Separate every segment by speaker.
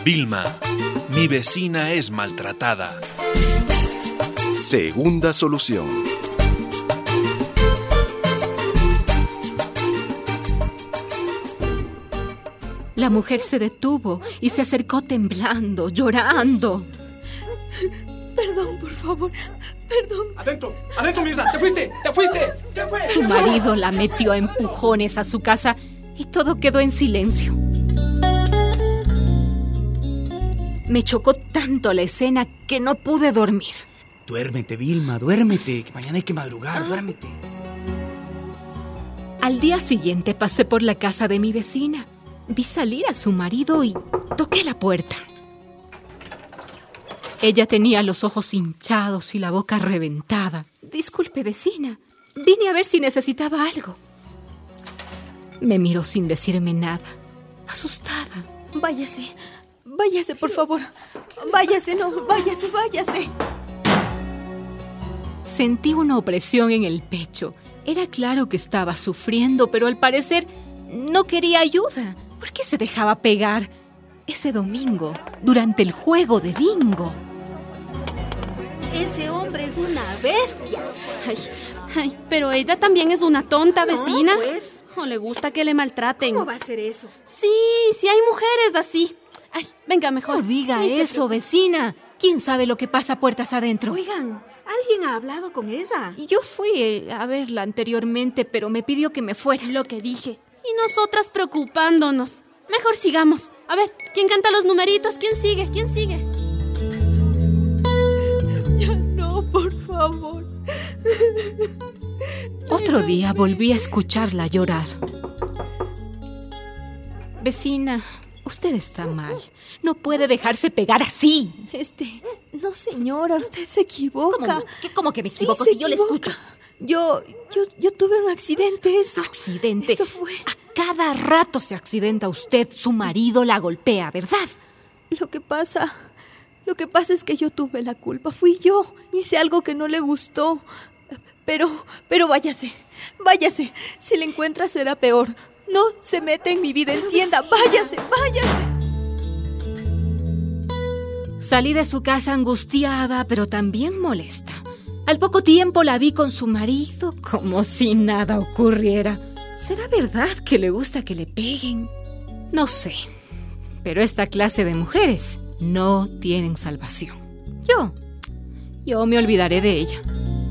Speaker 1: Vilma, mi vecina es maltratada.
Speaker 2: Segunda solución.
Speaker 3: La mujer se detuvo y se acercó temblando, llorando.
Speaker 4: Perdón, por favor, perdón.
Speaker 5: Adentro, Mirna, te fuiste. ¿Qué fue?
Speaker 3: Su marido la metió a empujones a su casa y todo quedó en silencio. Me chocó tanto la escena que no pude dormir.
Speaker 5: Duérmete, Vilma, duérmete, que mañana hay que madrugar, duérmete.
Speaker 3: Al día siguiente pasé por la casa de mi vecina. Vi salir a su marido y toqué la puerta. Ella tenía los ojos hinchados y la boca reventada. Disculpe, vecina. Vine a ver si necesitaba algo. Me miró sin decirme nada, asustada.
Speaker 4: Váyase, por favor. Váyase.
Speaker 3: Sentí una opresión en el pecho. Era claro que estaba sufriendo, pero al parecer no quería ayuda. ¿Por qué se dejaba pegar? Ese domingo, durante el juego de bingo.
Speaker 4: Ese hombre es una bestia.
Speaker 6: Ay, pero ella también es una tonta, vecina.
Speaker 4: No, pues.
Speaker 6: No le gusta que le maltraten.
Speaker 4: ¿Cómo va a ser eso?
Speaker 6: Sí, hay mujeres así. Ay, venga, mejor.
Speaker 3: No diga eso, vecina. ¿Quién sabe lo que pasa puertas adentro?
Speaker 4: Oigan, ¿alguien ha hablado con ella?
Speaker 3: Yo fui a verla anteriormente, pero me pidió que me fuera.
Speaker 6: Lo que dije. Y nosotras preocupándonos. Mejor sigamos. A ver, ¿quién canta los numeritos? ¿Quién sigue?
Speaker 4: Ya no, por favor.
Speaker 3: Otro día volví a escucharla llorar. Vecina, usted está mal. No puede dejarse pegar así.
Speaker 4: No, señora, usted se equivoca.
Speaker 3: ¿Cómo que me equivoco
Speaker 4: Sí,
Speaker 3: si yo le escucho?
Speaker 4: Yo tuve un accidente, eso.
Speaker 3: ¿Accidente?
Speaker 4: Eso fue.
Speaker 3: A cada rato se accidenta usted. Su marido la golpea, ¿verdad?
Speaker 4: Lo que pasa es que yo tuve la culpa. Fui yo. Hice algo que no le gustó. Pero váyase. Si le encuentra será peor. No se mete en mi vida, entienda. Váyase.
Speaker 3: Salí de su casa angustiada, pero también molesta. Al poco tiempo la vi con su marido, como si nada ocurriera. ¿Será verdad que le gusta que le peguen? No sé, pero esta clase de mujeres no tienen salvación. Yo me olvidaré de ella.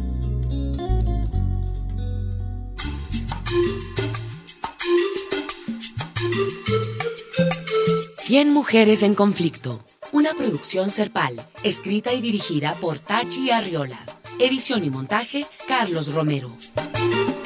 Speaker 7: Cien mujeres en conflicto. Una producción Serpal, escrita y dirigida por Tachi Arriola. Edición y montaje, Carlos Romero.